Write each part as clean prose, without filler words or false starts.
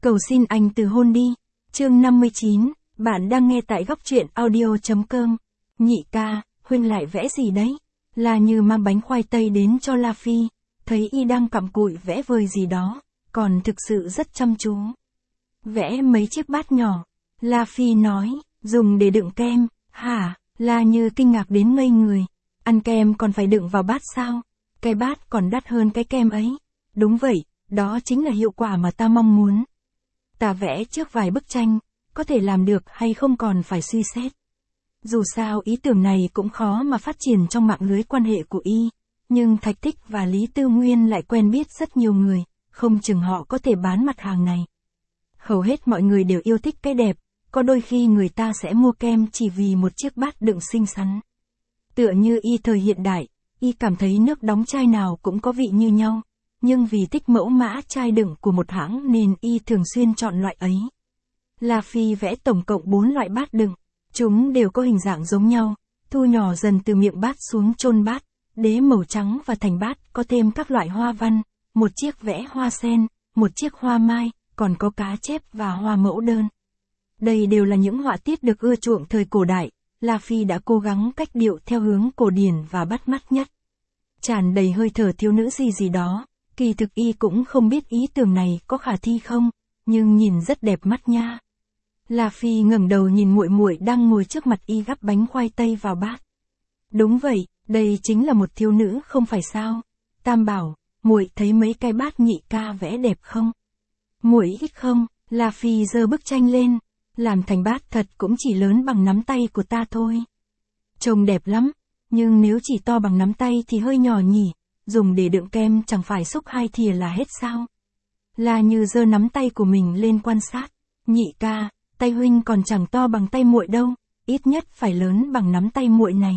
Cầu xin anh từ hôn đi. Chương 59, bạn đang nghe tại góc truyện audio.com. Nhị ca, huynh lại vẽ gì đấy? Là Như mang bánh khoai tây đến cho La Phi, thấy y đang cặm cụi vẽ vời gì đó, còn thực sự rất chăm chú. Vẽ mấy chiếc bát nhỏ. La Phi nói, dùng để đựng kem. Hả? La Như kinh ngạc đến ngây người. Ăn kem còn phải đựng vào bát sao? Cái bát còn đắt hơn cái kem ấy. Đúng vậy, đó chính là hiệu quả mà ta mong muốn. Ta vẽ trước vài bức tranh, có thể làm được hay không còn phải suy xét. Dù sao ý tưởng này cũng khó mà phát triển trong mạng lưới quan hệ của y, nhưng Thạch Thích và Lý Tư Nguyên lại quen biết rất nhiều người, không chừng họ có thể bán mặt hàng này. Hầu hết mọi người đều yêu thích cái đẹp, có đôi khi người ta sẽ mua kem chỉ vì một chiếc bát đựng xinh xắn. Tựa như y thời hiện đại, y cảm thấy nước đóng chai nào cũng có vị như nhau, nhưng vì thích mẫu mã chai đựng của một hãng nên y thường xuyên chọn loại ấy. La Phi vẽ tổng cộng 4 loại bát đựng, chúng đều có hình dạng giống nhau, thu nhỏ dần từ miệng bát xuống chôn bát, đế màu trắng và thành bát có thêm các loại hoa văn, một chiếc vẽ hoa sen, một chiếc hoa mai, còn có cá chép và hoa mẫu đơn. Đây đều là những họa tiết được ưa chuộng thời cổ đại, La Phi đã cố gắng cách điệu theo hướng cổ điển và bắt mắt nhất. Tràn đầy hơi thở thiếu nữ gì đó, kỳ thực y cũng không biết ý tưởng này có khả thi không, nhưng nhìn rất đẹp mắt nha. La Phi ngẩng đầu nhìn muội muội đang ngồi trước mặt y gắp bánh khoai tây vào bát. Đúng vậy, đây chính là một thiếu nữ không phải sao? Tam bảo, muội thấy mấy cái bát nhị ca vẽ đẹp không? Muội thích không? La Phi giơ bức tranh lên, làm thành bát thật cũng chỉ lớn bằng nắm tay của ta thôi. Trông đẹp lắm, nhưng nếu chỉ to bằng nắm tay thì hơi nhỏ nhỉ, dùng để đựng kem chẳng phải xúc 2 thìa là hết sao? La Như giơ nắm tay của mình lên quan sát. Nhị ca, tay huynh còn chẳng to bằng tay muội đâu, ít nhất phải lớn bằng nắm tay muội này.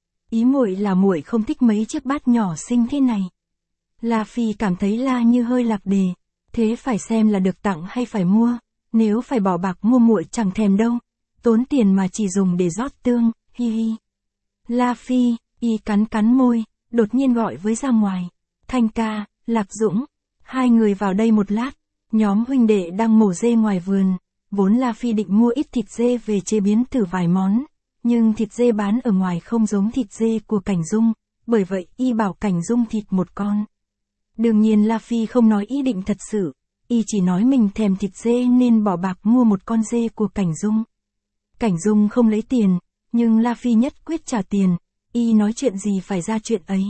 Ý muội là muội không thích mấy chiếc bát nhỏ xinh thế này. La Phi cảm thấy La Như hơi lạc đề, thế phải xem là được tặng hay phải mua, nếu phải bỏ bạc mua muội chẳng thèm đâu, tốn tiền mà chỉ dùng để rót tương, hi hi. La Phi, y cắn môi, đột nhiên gọi với ra ngoài. Thanh ca, Lạc Dũng, hai người vào đây một lát, nhóm huynh đệ đang mổ dê ngoài vườn. Vốn La Phi định mua ít thịt dê về chế biến thử vài món, nhưng thịt dê bán ở ngoài không giống thịt dê của Cảnh Dung, bởi vậy y bảo Cảnh Dung thịt một con. Đương nhiên La Phi không nói ý định thật sự, y chỉ nói mình thèm thịt dê nên bỏ bạc mua một con dê của Cảnh Dung. Cảnh Dung không lấy tiền, nhưng La Phi nhất quyết trả tiền, y nói chuyện gì phải ra chuyện ấy.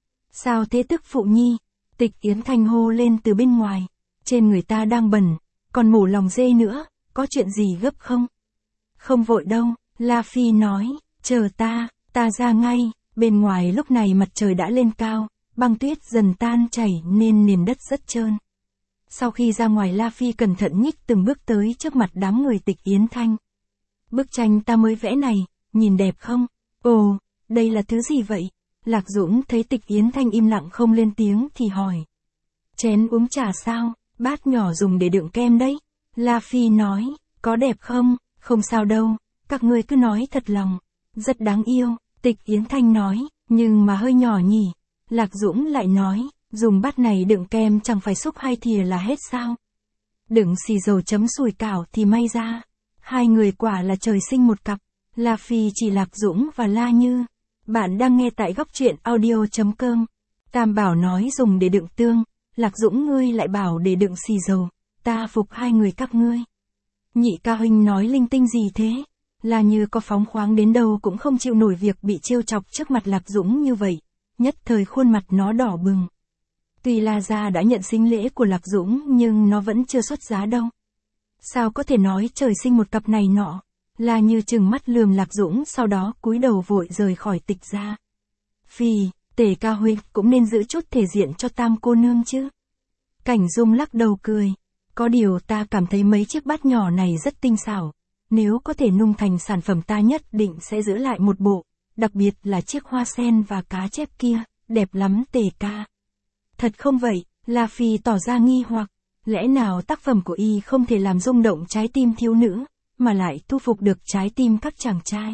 Sao thế tức phụ nhi? Tịch Yến Thanh hô lên từ bên ngoài, trên người ta đang bẩn, còn mổ lòng dê nữa, có chuyện gì gấp không? Không vội đâu, La Phi nói, chờ ta ra ngay. Bên ngoài lúc này mặt trời đã lên cao, băng tuyết dần tan chảy nên nền đất rất trơn. Sau khi ra ngoài La Phi cẩn thận nhích từng bước tới trước mặt đám người Tịch Yến Thanh. Bức tranh ta mới vẽ này, nhìn đẹp không? Ồ, đây là thứ gì vậy? Lạc Dũng thấy Tịch Yến Thanh im lặng không lên tiếng thì hỏi. Chén uống trà sao? Bát nhỏ dùng để đựng kem đấy. La Phi nói, có đẹp không? Không sao đâu, các ngươi cứ nói thật lòng. Rất đáng yêu, Tịch Yến Thanh nói, nhưng mà hơi nhỏ nhỉ. Lạc Dũng lại nói, dùng bát này đựng kem chẳng phải xúc 2 thìa là hết sao? Đựng xì dầu chấm sủi cảo thì may ra. Hai người quả là trời sinh một cặp. La Phi chỉ Lạc Dũng và La Như. Bạn đang nghe tại góc truyện audio.com. Tam bảo nói dùng để đựng tương, Lạc Dũng ngươi lại bảo để đựng xì dầu. Ta phục hai người các ngươi. Nhị ca huynh nói linh tinh gì thế? La Như có phóng khoáng đến đâu cũng không chịu nổi việc bị trêu chọc trước mặt Lạc Dũng như vậy. Nhất thời khuôn mặt nó đỏ bừng. Tuy La gia đã nhận sính lễ của Lạc Dũng nhưng nó vẫn chưa xuất giá đâu. Sao có thể nói trời sinh một cặp này nọ? La Như trừng mắt lườm Lạc Dũng sau đó cúi đầu vội rời khỏi Tịch gia. Phi, Tề ca huynh cũng nên giữ chút thể diện cho Tam cô nương chứ. Cảnh Dung lắc đầu cười. Có điều ta cảm thấy mấy chiếc bát nhỏ này rất tinh xảo. Nếu có thể nung thành sản phẩm ta nhất định sẽ giữ lại một bộ. Đặc biệt là chiếc hoa sen và cá chép kia, đẹp lắm Tề ca. Thật không vậy? La Phi tỏ ra nghi hoặc. Lẽ nào tác phẩm của y không thể làm rung động trái tim thiếu nữ, mà lại thu phục được trái tim các chàng trai?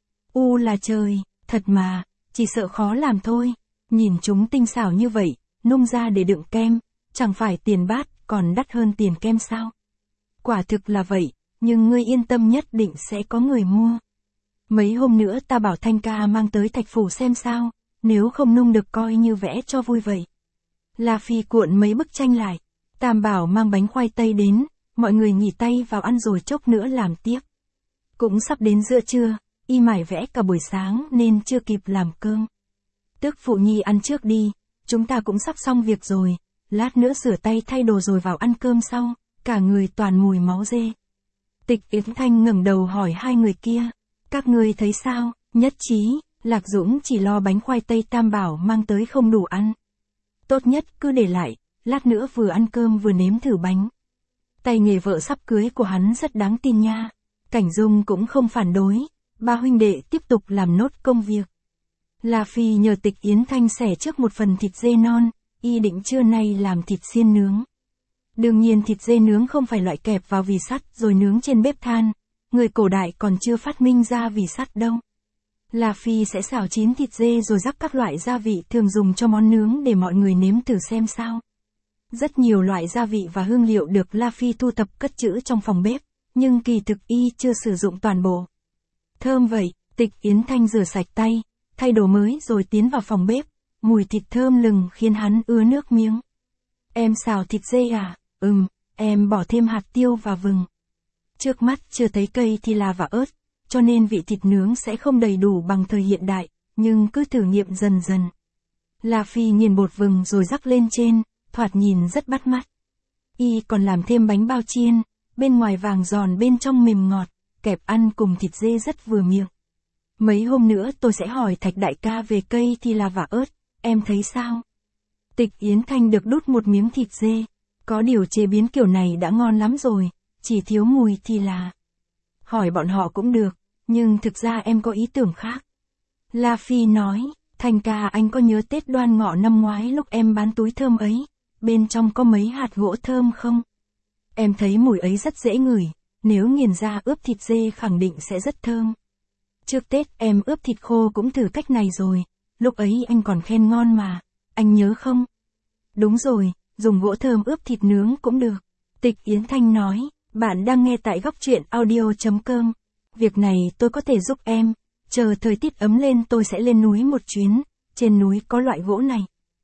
U là trời, thật mà, chỉ sợ khó làm thôi. Nhìn chúng tinh xảo như vậy, nung ra để đựng kem, chẳng phải tiền bát còn đắt hơn tiền kem sao? quả thực là vậy, nhưng ngươi yên tâm nhất định sẽ có người mua. Mấy hôm nữa ta bảo Thanh ca mang tới Thạch Phủ xem sao, nếu không nung được coi như vẽ cho vui vậy. La Phi cuộn mấy bức tranh lại, Tam bảo mang bánh khoai tây đến, mọi người nghỉ tay vào ăn rồi chốc nữa làm tiếp. Cũng sắp đến giữa trưa, y mải vẽ cả buổi sáng nên chưa kịp làm cơm. Tức phụ nhi ăn trước đi, chúng ta cũng sắp xong việc rồi, lát nữa rửa tay thay đồ rồi vào ăn cơm sau, cả người toàn mùi máu dê. Tịch Yến Thanh ngẩng đầu hỏi hai người kia, các ngươi thấy sao? Nhất trí, Lạc Dũng chỉ lo bánh khoai tây Tam bảo mang tới không đủ ăn. Tốt nhất cứ để lại, lát nữa vừa ăn cơm vừa nếm thử bánh. Tay nghề vợ sắp cưới của hắn rất đáng tin nha. Cảnh Dung cũng không phản đối, ba huynh đệ tiếp tục làm nốt công việc. La Phi nhờ Tịch Yến Thanh xẻ trước một phần thịt dê non, y định trưa nay làm thịt xiên nướng. Đương nhiên thịt dê nướng không phải loại kẹp vào vỉ sắt rồi nướng trên bếp than, người cổ đại còn chưa phát minh ra vỉ sắt đâu. La Phi sẽ xào chín thịt dê rồi rắc các loại gia vị thường dùng cho món nướng để mọi người nếm thử xem sao. Rất nhiều loại gia vị và hương liệu được La Phi thu thập cất trữ trong phòng bếp, nhưng kỳ thực y chưa sử dụng toàn bộ. Thơm vậy, Tịch Yến Thanh rửa sạch tay, thay đồ mới rồi tiến vào phòng bếp, mùi thịt thơm lừng khiến hắn ứa nước miếng. Em xào thịt dê à? Em bỏ thêm hạt tiêu và vừng. Trước mắt chưa thấy cây thì là và ớt, cho nên vị thịt nướng sẽ không đầy đủ bằng thời hiện đại, nhưng cứ thử nghiệm dần dần. La Phi nghiền bột vừng rồi rắc lên trên, thoạt nhìn rất bắt mắt. Y còn làm thêm bánh bao chiên, bên ngoài vàng giòn bên trong mềm ngọt, kẹp ăn cùng thịt dê rất vừa miệng. Mấy hôm nữa tôi sẽ hỏi Thạch đại ca về cây thì là và ớt, em thấy sao? Tịch Yến Thanh được đút một miếng thịt dê, có điều chế biến kiểu này đã ngon lắm rồi, chỉ thiếu mùi thì là. Hỏi bọn họ cũng được, nhưng thực ra em có ý tưởng khác. La Phi nói, Thanh ca anh có nhớ Tết Đoan Ngọ năm ngoái lúc em bán túi thơm ấy, bên trong có mấy hạt gỗ thơm không? Em thấy mùi ấy rất dễ ngửi, nếu nghiền ra ướp thịt dê khẳng định sẽ rất thơm. Trước Tết em ướp thịt khô cũng thử cách này rồi, lúc ấy anh còn khen ngon mà, anh nhớ không? Đúng rồi, dùng gỗ thơm ướp thịt nướng cũng được. Tịch Yến Thanh nói, bạn đang nghe tại góc truyện audio.com. Việc này tôi có thể giúp em, chờ thời tiết ấm lên tôi sẽ lên núi một chuyến, trên núi có loại gỗ này.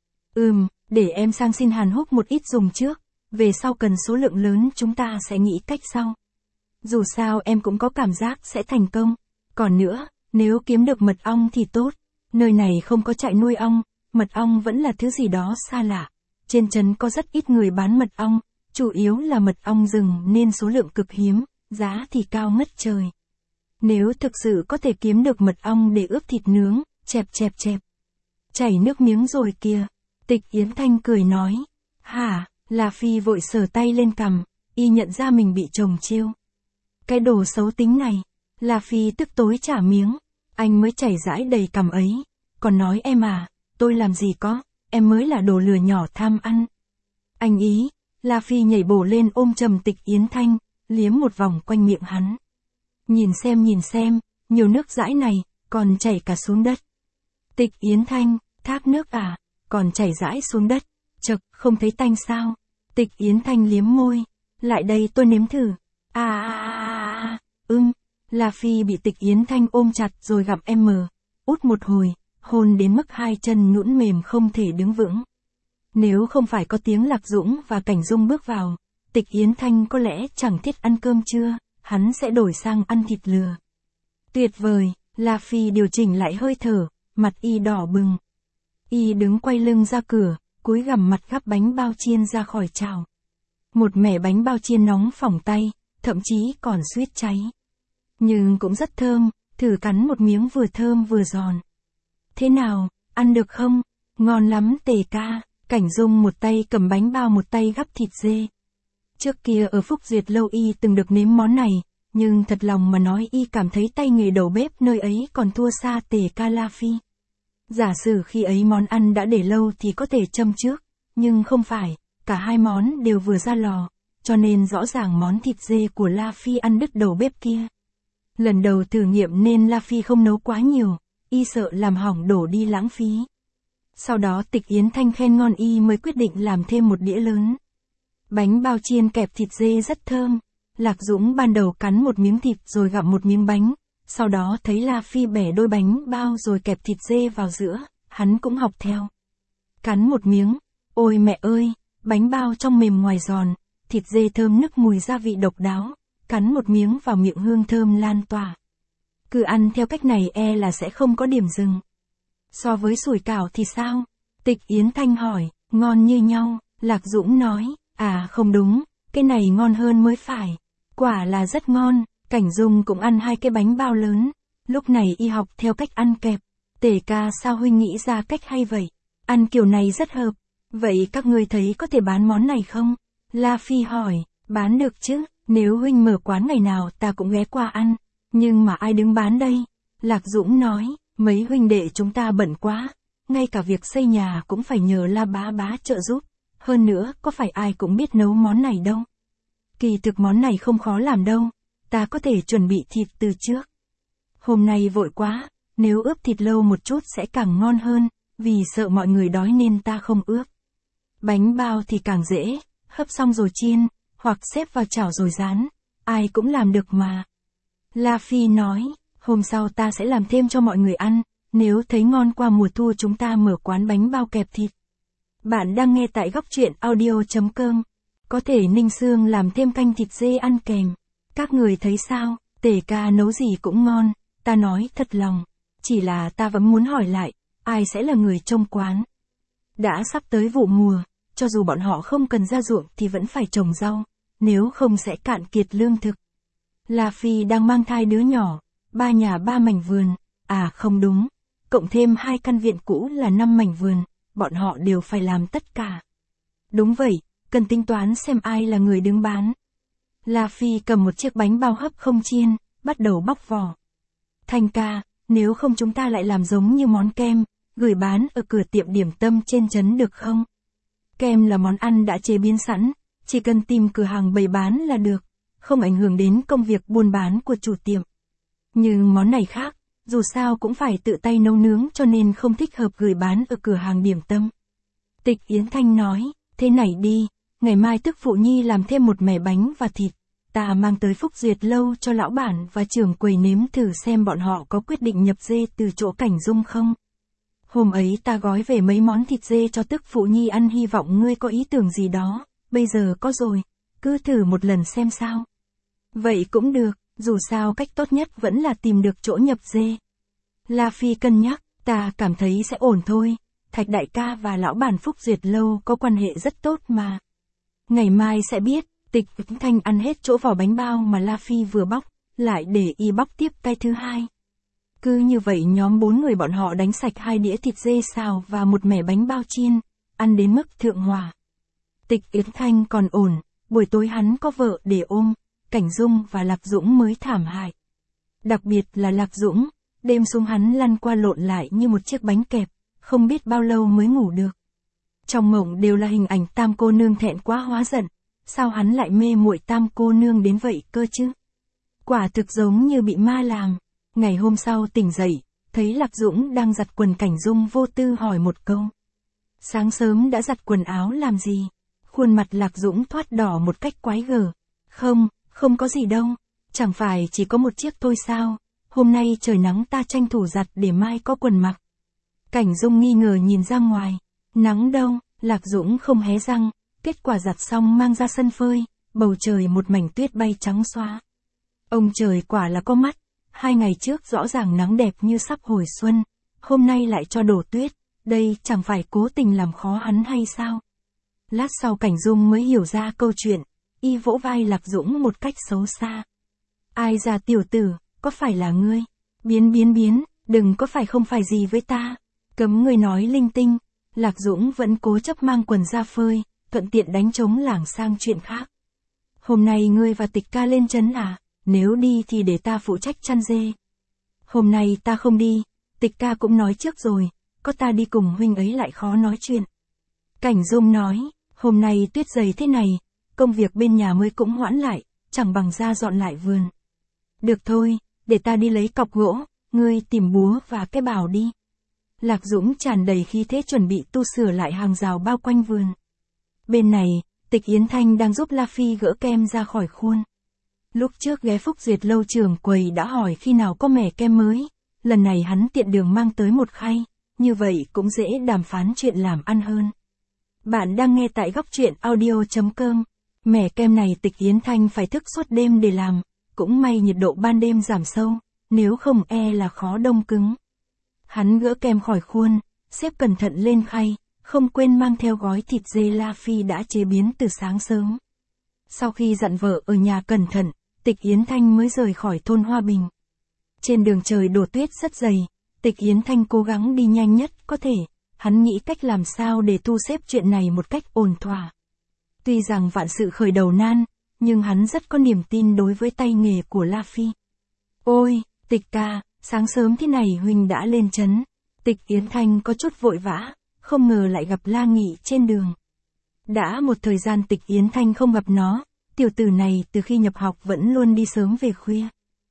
Để em sang xin Hàn Húc một ít dùng trước, về sau cần số lượng lớn chúng ta sẽ nghĩ cách sau. Dù sao em cũng có cảm giác sẽ thành công. Còn nữa, nếu kiếm được mật ong thì tốt, nơi này không có trại nuôi ong, mật ong vẫn là thứ gì đó xa lạ. Trên trấn có rất ít người bán mật ong, chủ yếu là mật ong rừng nên số lượng cực hiếm, giá thì cao ngất trời. Nếu thực sự có thể kiếm được mật ong để ướp thịt nướng, chẹp. Chảy nước miếng rồi kìa. Tịch Yến Thanh cười nói. Hả? La Phi vội sờ tay lên cằm, y nhận ra mình bị chồng trêu. Cái đồ xấu tính này. La Phi tức tối trả miếng. Anh mới chảy rãi đầy cằm ấy. Còn nói em à, tôi làm gì có, em mới là đồ lừa nhỏ tham ăn. Anh ý. La Phi nhảy bổ lên ôm chầm Tịch Yến Thanh, liếm một vòng quanh miệng hắn. Nhìn xem, nhiều nước dãi này, còn chảy cả xuống đất. Tịch Yến Thanh, thác nước à, còn chảy rãi xuống đất, chậc, không thấy tanh sao? Tịch Yến Thanh liếm môi, lại đây tôi nếm thử. La Phi bị Tịch Yến Thanh ôm chặt rồi gặp em út một hồi, hôn đến mức hai chân nhũn mềm không thể đứng vững. Nếu không phải có tiếng Lạc Dũng và Cảnh Dung bước vào, Tịch Yến Thanh có lẽ chẳng thiết ăn cơm trưa, hắn sẽ đổi sang ăn thịt lừa. Tuyệt vời, La Phi điều chỉnh lại hơi thở, mặt y đỏ bừng. Y đứng quay lưng ra cửa, cúi gằm mặt gắp bánh bao chiên ra khỏi chảo. Một mẻ bánh bao chiên nóng phỏng tay, thậm chí còn suýt cháy. Nhưng cũng rất thơm, thử cắn một miếng vừa thơm vừa giòn. Thế nào, ăn được không? Ngon lắm Tề ca. Cảnh Dung một tay cầm bánh bao một tay gắp thịt dê. Trước kia ở Phúc Duyệt Lâu y từng được nếm món này, nhưng thật lòng mà nói y cảm thấy tay nghề đầu bếp nơi ấy còn thua xa Tề ca La Phi. Giả sử khi ấy món ăn đã để lâu thì có thể châm trước, nhưng không phải, cả hai món đều vừa ra lò, cho nên rõ ràng món thịt dê của La Phi ăn đứt đầu bếp kia. Lần đầu thử nghiệm nên La Phi không nấu quá nhiều, y sợ làm hỏng đổ đi lãng phí. Sau đó Tịch Yến Thanh khen ngon y mới quyết định làm thêm một đĩa lớn. Bánh bao chiên kẹp thịt dê rất thơm, Lạc Dũng ban đầu cắn một miếng thịt rồi gặm một miếng bánh, sau đó thấy La Phi bẻ đôi bánh bao rồi kẹp thịt dê vào giữa, hắn cũng học theo. Cắn một miếng, ôi mẹ ơi, bánh bao trong mềm ngoài giòn, thịt dê thơm nức mùi gia vị độc đáo, cắn một miếng vào miệng hương thơm lan tỏa. Cứ ăn theo cách này là sẽ không có điểm dừng. So với sủi cảo thì sao? Tịch Yến Thanh hỏi, ngon như nhau, Lạc Dũng nói, không đúng, cái này ngon hơn mới phải. Quả là rất ngon, Cảnh Dung cũng ăn 2 cái bánh bao lớn, lúc này y học theo cách ăn kẹp. Tể ca sao huynh nghĩ ra cách hay vậy? Ăn kiểu này rất hợp. Vậy các ngươi thấy có thể bán món này không? La Phi hỏi, bán được chứ, nếu huynh mở quán ngày nào ta cũng ghé qua ăn. Nhưng mà ai đứng bán đây? Lạc Dũng nói, mấy huynh đệ chúng ta bận quá, ngay cả việc xây nhà cũng phải nhờ La bá trợ giúp. Hơn nữa, có phải ai cũng biết nấu món này đâu. Kỳ thực món này không khó làm đâu, ta có thể chuẩn bị thịt từ trước. Hôm nay vội quá, nếu ướp thịt lâu một chút sẽ càng ngon hơn, vì sợ mọi người đói nên ta không ướp. Bánh bao thì càng dễ, hấp xong rồi chiên, hoặc xếp vào chảo rồi rán, ai cũng làm được mà. La Phi nói, hôm sau ta sẽ làm thêm cho mọi người ăn, nếu thấy ngon qua mùa thu chúng ta mở quán bánh bao kẹp thịt. Bạn đang nghe tại góc truyện audio.com. Có thể Ninh Sương làm thêm canh thịt dê ăn kèm. Các người thấy sao? Tể ca nấu gì cũng ngon, ta nói thật lòng. Chỉ là ta vẫn muốn hỏi lại, ai sẽ là người trông quán? Đã sắp tới vụ mùa, cho dù bọn họ không cần ra ruộng thì vẫn phải trồng rau, nếu không sẽ cạn kiệt lương thực. La Phi đang mang thai đứa nhỏ, 3 nhà 3 mảnh vườn, không đúng, cộng thêm 2 căn viện cũ là 5 mảnh vườn, bọn họ đều phải làm tất cả. Đúng vậy, cần tính toán xem ai là người đứng bán. La Phi cầm một chiếc bánh bao hấp không chiên, bắt đầu bóc vỏ. Thanh ca, nếu không chúng ta lại làm giống như món kem, gửi bán ở cửa tiệm điểm tâm trên trấn được không? Kem là món ăn đã chế biến sẵn, chỉ cần tìm cửa hàng bày bán là được, không ảnh hưởng đến công việc buôn bán của chủ tiệm. Nhưng món này khác, dù sao cũng phải tự tay nấu nướng cho nên không thích hợp gửi bán ở cửa hàng điểm tâm. Tịch Yến Thanh nói, thế này đi, ngày mai tức phụ nhi làm thêm một mẻ bánh và thịt, ta mang tới Phúc Duyệt lâu cho lão bản và trưởng quầy nếm thử xem bọn họ có quyết định nhập dê từ chỗ Cảnh Dung không. Hôm ấy ta gói về mấy món thịt dê cho tức phụ nhi ăn, hy vọng ngươi có ý tưởng gì đó, bây giờ có rồi, cứ thử một lần xem sao. Vậy cũng được, dù sao cách tốt nhất vẫn là tìm được chỗ nhập dê. La Phi cân nhắc, ta cảm thấy sẽ ổn thôi, Thạch đại ca và lão bản Phúc Duyệt lâu có quan hệ rất tốt mà. Ngày mai sẽ biết. Tịch Thanh ăn hết chỗ vỏ bánh bao mà La Phi vừa bóc, lại để y bóc tiếp cái thứ hai. Cứ như vậy nhóm 4 người bọn họ đánh sạch 2 đĩa thịt dê xào và một mẻ bánh bao chiên, ăn đến mức thượng hòa. Tịch Yến Thanh còn ổn, buổi tối hắn có vợ để ôm, Cảnh Dung và Lạc Dũng mới thảm hại. Đặc biệt là Lạc Dũng, đêm xuống hắn lăn qua lộn lại như một chiếc bánh kẹp, không biết bao lâu mới ngủ được. Trong mộng đều là hình ảnh Tam cô nương thẹn quá hóa giận. Sao hắn lại mê muội Tam cô nương đến vậy cơ chứ? Quả thực giống như bị ma làm. Ngày hôm sau tỉnh dậy, thấy Lạc Dũng đang giặt quần, Cảnh Dung vô tư hỏi một câu. Sáng sớm đã giặt quần áo làm gì? Khuôn mặt Lạc Dũng thoát đỏ một cách quái gở. Không có gì đâu. Chẳng phải chỉ có một chiếc thôi sao? Hôm nay trời nắng ta tranh thủ giặt để mai có quần mặc. Cảnh Dung nghi ngờ nhìn ra ngoài. Nắng đâu? Lạc Dũng không hé răng. Kết quả giặt xong mang ra sân phơi, bầu trời một mảnh tuyết bay trắng xóa. Ông trời quả là có mắt, 2 ngày trước rõ ràng nắng đẹp như sắp hồi xuân, hôm nay lại cho đổ tuyết, đây chẳng phải cố tình làm khó hắn hay sao? Lát sau Cảnh Dung mới hiểu ra câu chuyện, y vỗ vai Lạc Dũng một cách xấu xa. Ai ra tiểu tử, có phải là ngươi? Biến, đừng có phải không phải gì với ta, cấm ngươi nói linh tinh. Lạc Dũng vẫn cố chấp mang quần ra phơi, thuận tiện đánh trống lảng sang chuyện khác. Hôm nay ngươi và Tịch ca lên trấn à? Nếu đi thì để ta phụ trách chăn dê. Hôm nay ta không đi, Tịch ca cũng nói trước rồi, có ta đi cùng huynh ấy lại khó nói chuyện. Cảnh Dung nói, hôm nay tuyết dày thế này, công việc bên nhà mới cũng hoãn lại, chẳng bằng ra dọn lại vườn. Được thôi, để ta đi lấy cọc gỗ, ngươi tìm búa và cái bào đi. Lạc Dũng tràn đầy khí thế chuẩn bị tu sửa lại hàng rào bao quanh vườn. Bên này, Tịch Yến Thanh đang giúp La Phi gỡ kem ra khỏi khuôn. Lúc trước ghé Phúc Duyệt lâu trưởng quầy đã hỏi khi nào có mẻ kem mới, lần này hắn tiện đường mang tới một khay, như vậy cũng dễ đàm phán chuyện làm ăn hơn. Bạn đang nghe tại góc truyện audio.com. Mẻ kem này Tịch Yến Thanh phải thức suốt đêm để làm, cũng may nhiệt độ ban đêm giảm sâu, nếu không là khó đông cứng. Hắn gỡ kem khỏi khuôn, xếp cẩn thận lên khay, không quên mang theo gói thịt dê La Phi đã chế biến từ sáng sớm. Sau khi dặn vợ ở nhà cẩn thận, Tịch Yến Thanh mới rời khỏi thôn Hoa Bình. Trên đường trời đổ tuyết rất dày, Tịch Yến Thanh cố gắng đi nhanh nhất có thể, hắn nghĩ cách làm sao để thu xếp chuyện này một cách ổn thỏa. Tuy rằng vạn sự khởi đầu nan, nhưng hắn rất có niềm tin đối với tay nghề của La Phi. Ôi, Tịch ca, sáng sớm thế này huynh đã lên trấn. Tịch Yến Thanh có chút vội vã, không ngờ lại gặp La Nghị trên đường. Đã một thời gian Tịch Yến Thanh không gặp nó, tiểu tử này từ khi nhập học vẫn luôn đi sớm về khuya.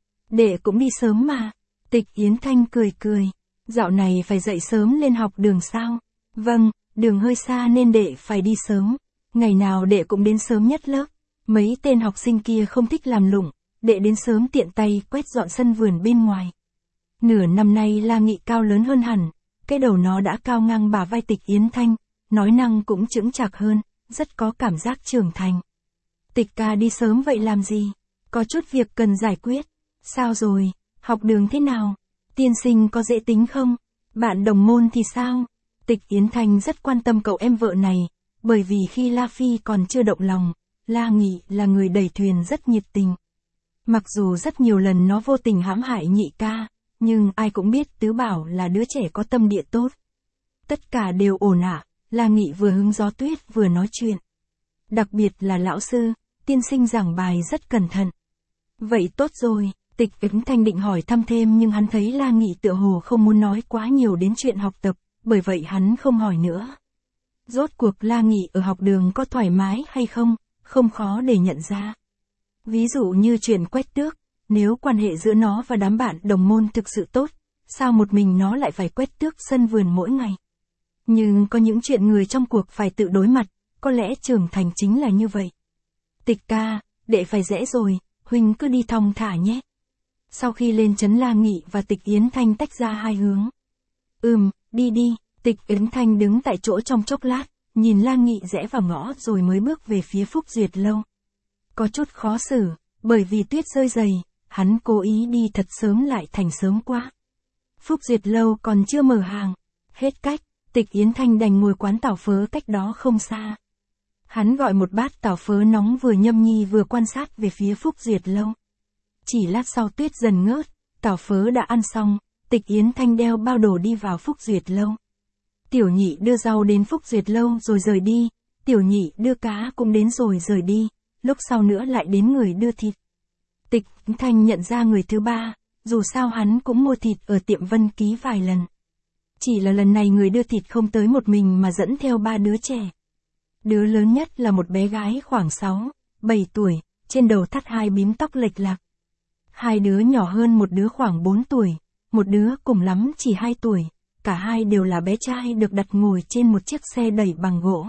Đệ cũng đi sớm mà. Tịch Yến Thanh cười cười. Dạo này phải dậy sớm lên học đường sao? Vâng, đường hơi xa nên đệ phải đi sớm. Ngày nào đệ cũng đến sớm nhất lớp. Mấy tên học sinh kia không thích làm lụng, đệ đến sớm tiện tay quét dọn sân vườn bên ngoài. Nửa năm nay La Nghị cao lớn hơn hẳn, cái đầu nó đã cao ngang bả vai Tịch Yến Thanh, nói năng cũng chững chạc hơn, rất có cảm giác trưởng thành. Tịch ca đi sớm vậy làm gì? Có chút việc cần giải quyết. Sao rồi? Học đường thế nào? Tiên sinh có dễ tính không? Bạn đồng môn thì sao? Tịch Yến Thanh rất quan tâm cậu em vợ này, bởi vì khi La Phi còn chưa động lòng, La Nghị là người đẩy thuyền rất nhiệt tình. Mặc dù rất nhiều lần nó vô tình hãm hại Nhị ca, nhưng ai cũng biết Tứ Bảo là đứa trẻ có tâm địa tốt. Tất cả đều ổn ạ, La Nghị vừa hứng gió tuyết vừa nói chuyện. Đặc biệt là lão sư, tiên sinh giảng bài rất cẩn thận. Vậy tốt rồi, Tịch Yến Thanh định hỏi thăm thêm nhưng hắn thấy La Nghị tựa hồ không muốn nói quá nhiều đến chuyện học tập, bởi vậy hắn không hỏi nữa. Rốt cuộc La Nghị ở học đường có thoải mái hay không, không khó để nhận ra. Ví dụ như chuyện quét tước, nếu quan hệ giữa nó và đám bạn đồng môn thực sự tốt, sao một mình nó lại phải quét tước sân vườn mỗi ngày? Nhưng có những chuyện người trong cuộc phải tự đối mặt, có lẽ trưởng thành chính là như vậy. Tịch ca, đệ phải rẽ rồi, huynh cứ đi thong thả nhé. Sau khi lên trấn La Nghị và Tịch Yến Thanh tách ra hai hướng. Đi đi, Tịch Yến Thanh đứng tại chỗ trong chốc lát, nhìn La Nghị rẽ vào ngõ rồi mới bước về phía Phúc Duyệt lâu. Có chút khó xử, bởi vì tuyết rơi dày, hắn cố ý đi thật sớm lại thành sớm quá. Phúc Duyệt lâu còn chưa mở hàng. Hết cách, Tịch Yến Thanh đành ngồi quán tảo phớ cách đó không xa. Hắn gọi một bát tảo phớ nóng vừa nhâm nhi vừa quan sát về phía Phúc Duyệt lâu. Chỉ lát sau tuyết dần ngớt, tảo phớ đã ăn xong, Tịch Yến Thanh đeo bao đồ đi vào Phúc Duyệt lâu. Tiểu nhị đưa rau đến Phúc Duyệt lâu rồi rời đi, tiểu nhị đưa cá cũng đến rồi rời đi, lúc sau nữa lại đến người đưa thịt. Tịch Yến Thanh nhận ra người thứ ba, dù sao hắn cũng mua thịt ở tiệm Vân Ký vài lần. Chỉ là lần này người đưa thịt không tới một mình mà dẫn theo ba đứa trẻ. Đứa lớn nhất là một bé gái khoảng 6, 7 tuổi, trên đầu thắt hai bím tóc lệch lạc. Hai đứa nhỏ hơn một đứa khoảng 4 tuổi, một đứa cùng lắm chỉ 2 tuổi, cả hai đều là bé trai được đặt ngồi trên một chiếc xe đẩy bằng gỗ.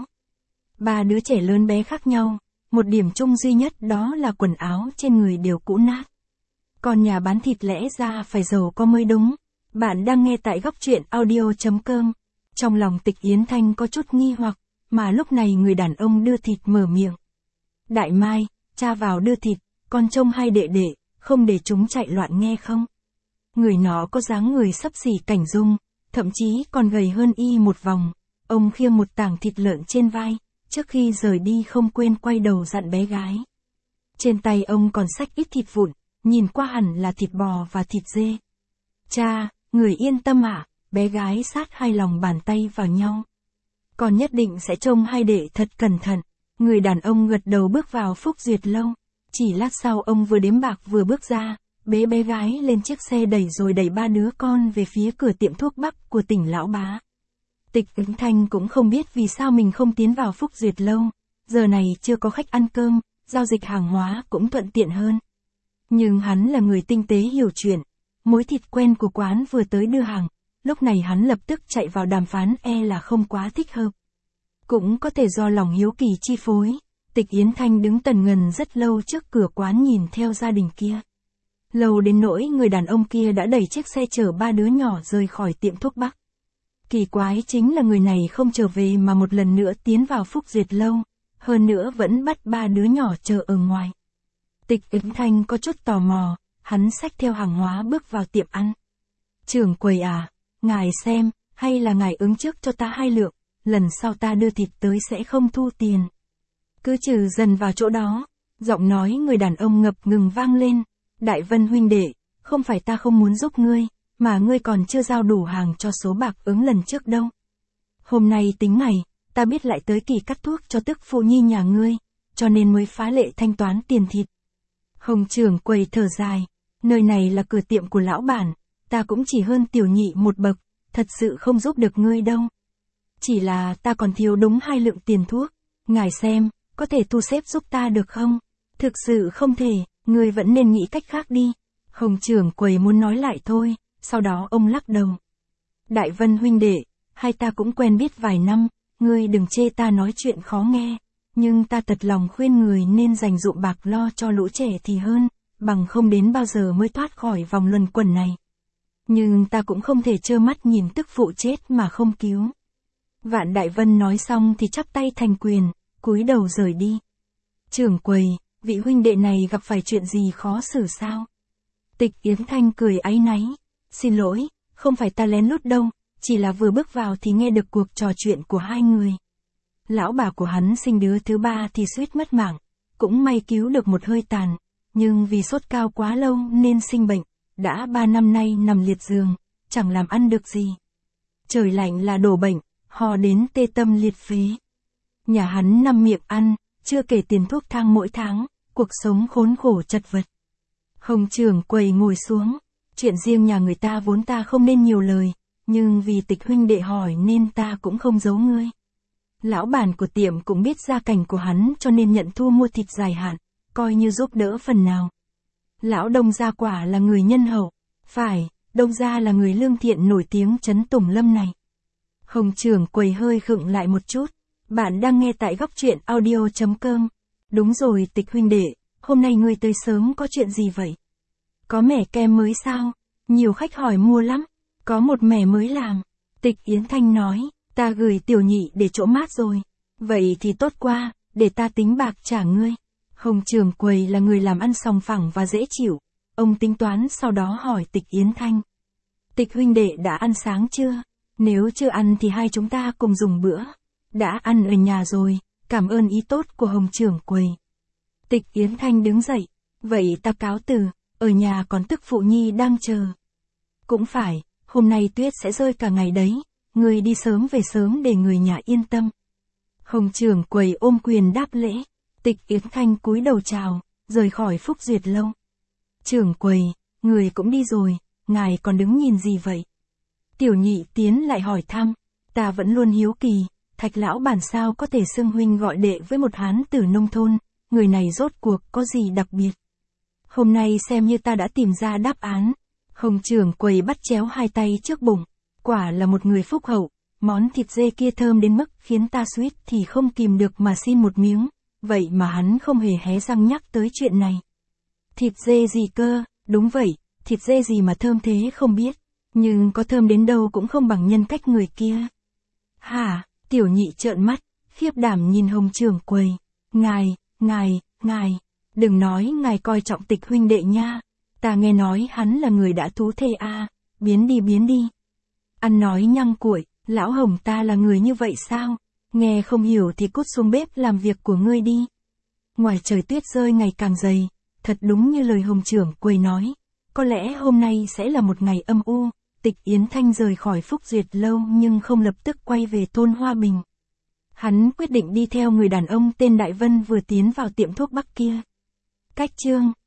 Ba đứa trẻ lớn bé khác nhau, một điểm chung duy nhất đó là quần áo trên người đều cũ nát. Còn nhà bán thịt lẽ ra phải giàu có mới đúng. Bạn đang nghe tại góc truyện audio.com. Trong lòng Tịch Yến Thanh có chút nghi hoặc, mà lúc này người đàn ông đưa thịt mở miệng. Đại Mai, cha vào đưa thịt, con trông hai đệ đệ, không để chúng chạy loạn nghe không? Người nó có dáng người xấp xỉ Cảnh Dung, thậm chí còn gầy hơn y một vòng. Ông khiêng một tảng thịt lợn trên vai, trước khi rời đi không quên quay đầu dặn bé gái. Trên tay ông còn xách ít thịt vụn, nhìn qua hẳn là thịt bò và thịt dê. Cha, người yên tâm ạ, bé gái sát hai lòng bàn tay vào nhau. Con nhất định sẽ trông hai đệ thật cẩn thận. Người đàn ông gật đầu bước vào Phúc Duyệt lâu. Chỉ lát sau ông vừa đếm bạc vừa bước ra, bế bé gái lên chiếc xe đẩy rồi đẩy ba đứa con về phía cửa tiệm thuốc bắc của tỉnh Lão Bá. Tịch Yến Thanh cũng không biết vì sao mình không tiến vào Phúc Duyệt lâu. Giờ này chưa có khách ăn cơm, giao dịch hàng hóa cũng thuận tiện hơn. Nhưng hắn là người tinh tế hiểu chuyện. Mối thịt quen của quán vừa tới đưa hàng, lúc này hắn lập tức chạy vào đàm phán là không quá thích hợp. Cũng có thể do lòng hiếu kỳ chi phối, Tịch Tịch Yến Thanh đứng tần ngần rất lâu trước cửa quán nhìn theo gia đình kia. Lâu đến nỗi người đàn ông kia đã đẩy chiếc xe chở 3 đứa nhỏ rời khỏi tiệm thuốc bắc. Kỳ quái chính là người này không trở về mà một lần nữa tiến vào Phúc Duyệt lâu, hơn nữa vẫn bắt 3 đứa nhỏ chờ ở ngoài. Tịch Yến Thanh có chút tò mò, hắn xách theo hàng hóa bước vào tiệm ăn. Trưởng quầy à, ngài xem, hay là ngài ứng trước cho ta 2 lượng, lần sau ta đưa thịt tới sẽ không thu tiền. Cứ trừ dần vào chỗ đó, giọng nói người đàn ông ngập ngừng vang lên. Đại Vân huynh đệ, không phải ta không muốn giúp ngươi, mà ngươi còn chưa giao đủ hàng cho số bạc ứng lần trước đâu. Hôm nay tính ngày, ta biết lại tới kỳ cắt thuốc cho tức phụ nhi nhà ngươi, cho nên mới phá lệ thanh toán tiền thịt. Hồng trưởng quầy thở dài, nơi này là cửa tiệm của lão bản, ta cũng chỉ hơn tiểu nhị một bậc, thật sự không giúp được ngươi đâu. Chỉ là ta còn thiếu đúng 2 lượng tiền thuốc, ngài xem, có thể thu xếp giúp ta được không? Thực sự không thể, ngươi vẫn nên nghĩ cách khác đi. Hồng trưởng quầy muốn nói lại thôi, sau đó ông lắc đầu. Đại Vân huynh đệ, hai ta cũng quen biết vài năm, ngươi đừng chê ta nói chuyện khó nghe, nhưng ta thật lòng khuyên người nên dành dụm bạc lo cho lũ trẻ thì hơn, bằng không đến bao giờ mới thoát khỏi vòng luẩn quẩn này. Nhưng ta cũng không thể trơ mắt nhìn tức phụ chết mà không cứu. Vạn Đại Vân nói xong thì chắp tay thành quyền, cúi đầu rời đi. Trưởng quầy, vị huynh đệ này gặp phải chuyện gì khó xử sao? Tịch Yến Thanh cười áy náy. Xin lỗi, không phải ta lén lút đâu, chỉ là vừa bước vào thì nghe được cuộc trò chuyện của hai người. Lão bà của hắn sinh đứa thứ 3 thì suýt mất mạng, cũng may cứu được một hơi tàn, nhưng vì sốt cao quá lâu nên sinh bệnh, đã 3 năm nay nằm liệt giường, chẳng làm ăn được gì. Trời lạnh là đổ bệnh, ho đến tê tâm liệt phế. Nhà hắn 5 miệng ăn, chưa kể tiền thuốc thang mỗi tháng, cuộc sống khốn khổ chật vật. Hồng trưởng quầy ngồi xuống, chuyện riêng nhà người ta vốn ta không nên nhiều lời, nhưng vì Tịch huynh đệ hỏi nên ta cũng không giấu ngươi. Lão bản của tiệm cũng biết gia cảnh của hắn cho nên nhận thu mua thịt dài hạn, coi như giúp đỡ phần nào. Lão Đông gia quả là người nhân hậu, phải, Đông gia là người lương thiện nổi tiếng trấn Tùng Lâm này. Hồng trưởng quầy hơi khựng lại một chút, bạn đang nghe tại góc truyện audio.com. Đúng rồi Tịch huynh đệ, hôm nay ngươi tới sớm có chuyện gì vậy? Có mẻ kem mới sao? Nhiều khách hỏi mua lắm, có một mẻ mới làm. Tịch Yến Thanh nói, ta gửi tiểu nhị để chỗ mát rồi. Vậy thì tốt quá, để ta tính bạc trả ngươi. Hồng trưởng quầy là người làm ăn sòng phẳng và dễ chịu. Ông tính toán sau đó hỏi Tịch Yến Thanh. Tịch huynh đệ đã ăn sáng chưa? Nếu chưa ăn thì hai chúng ta cùng dùng bữa. Đã ăn ở nhà rồi, cảm ơn ý tốt của Hồng trưởng quầy. Tịch Yến Thanh đứng dậy, vậy ta cáo từ, ở nhà còn tức phụ nhi đang chờ. Cũng phải, hôm nay tuyết sẽ rơi cả ngày đấy, người đi sớm về sớm để người nhà yên tâm. Hồng trưởng quầy ôm quyền đáp lễ, Tịch Yến Thanh cúi đầu chào, rời khỏi Phúc Duyệt lâu. Trưởng quầy, người cũng đi rồi, ngài còn đứng nhìn gì vậy? Tiểu nhị tiến lại hỏi thăm, ta vẫn luôn hiếu kỳ, Thạch lão bản sao có thể xưng huynh gọi đệ với một hán tử nông thôn, người này rốt cuộc có gì đặc biệt? Hôm nay xem như ta đã tìm ra đáp án. Hồng trưởng quầy bắt chéo hai tay trước bụng, quả là một người phúc hậu, món thịt dê kia thơm đến mức khiến ta suýt thì không kìm được mà xin một miếng, vậy mà hắn không hề hé răng nhắc tới chuyện này. Thịt dê gì cơ? Đúng vậy, thịt dê gì mà thơm thế không biết, nhưng có thơm đến đâu cũng không bằng nhân cách người kia. Hả? Tiểu nhị trợn mắt, khiếp đảm nhìn Hồng trưởng quầy. Ngài, đừng nói ngài coi trọng Tịch huynh đệ nha. Ta nghe nói hắn là người đã thú thê a, biến đi. Ăn nói nhăng cuội, lão Hồng ta là người như vậy sao? Nghe không hiểu thì cút xuống bếp làm việc của ngươi đi. Ngoài trời tuyết rơi ngày càng dày, thật đúng như lời Hồng trưởng quầy nói. Có lẽ hôm nay sẽ là một ngày âm u. Tịch Yến Thanh rời khỏi Phúc Duyệt lâu nhưng không lập tức quay về thôn Hoa Bình. Hắn quyết định đi theo người đàn ông tên Đại Vân vừa tiến vào tiệm thuốc bắc kia. Cách chương